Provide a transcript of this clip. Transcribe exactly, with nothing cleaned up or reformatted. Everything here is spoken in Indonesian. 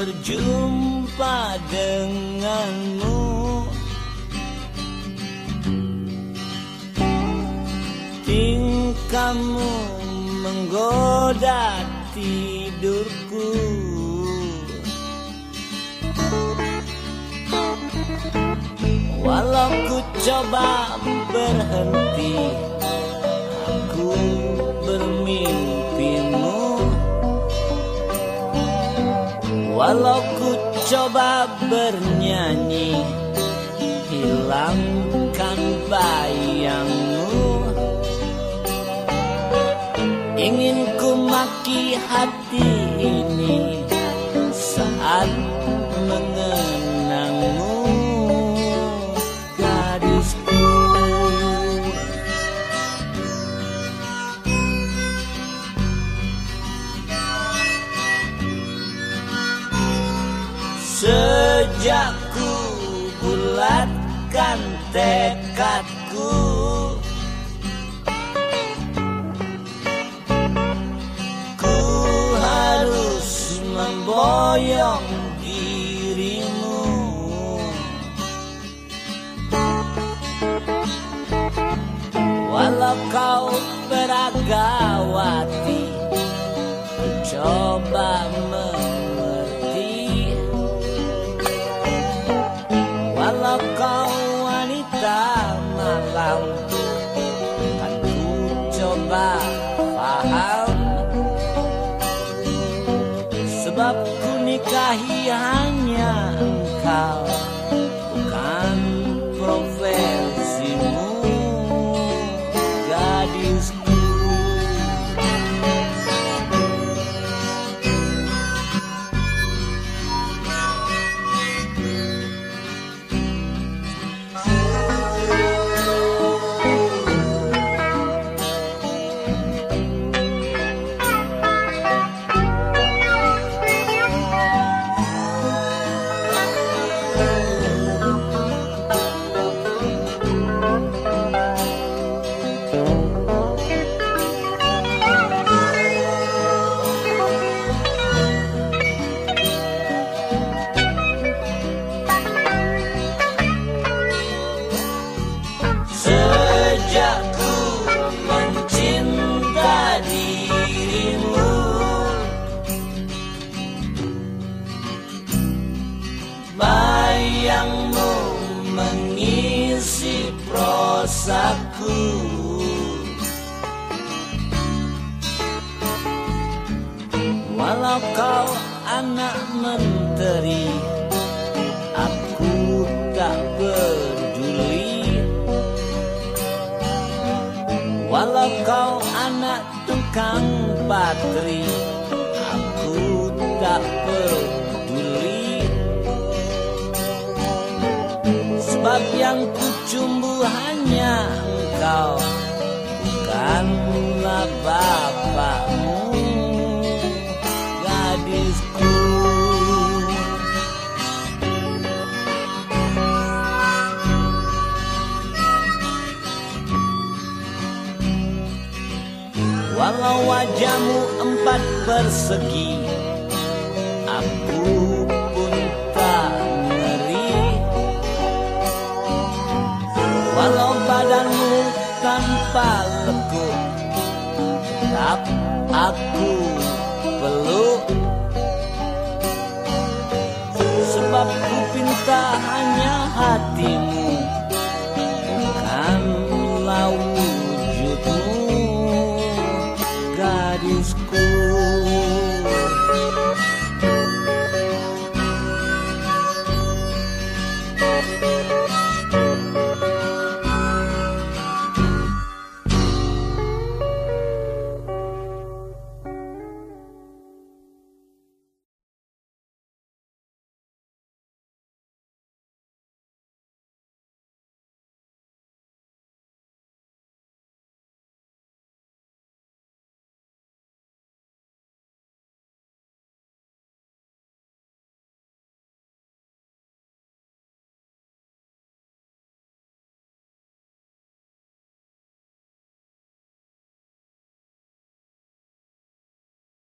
berjumpa denganmu. Tingkahmu menggoda tidurku. Walau ku coba berhenti, aku bermimpimu. Walau ku coba bernyanyi, hilangkan bayangmu. Ingin ku maki hati ini saat mengenangmu, gadisku. Sejak ku bulatkan tekadku, ku harus memboyong dirimu. Walau kau beragawati, ku coba mengerti. Walau kau wanita malam, kan ku coba paham. Sebab ku nikahi hanya engkau, bukan profesimu, gadisku. Sejak ku mencinta dirimu, bayangmu mengisi prosaku. Walau kau anak menteri, aku tak peduli. Walau kau anak tukang patri, aku tak peduli. Sebab yang ku cumbu hanya engkau, bukanlah bapakmu, gadisku. Walau wajahmu empat persegi, aku pun tak ngeri. Walau badanmu tanpa lekuk, tetap aku peluk. Sebab ku pinta hanya hatimu, bukan laut.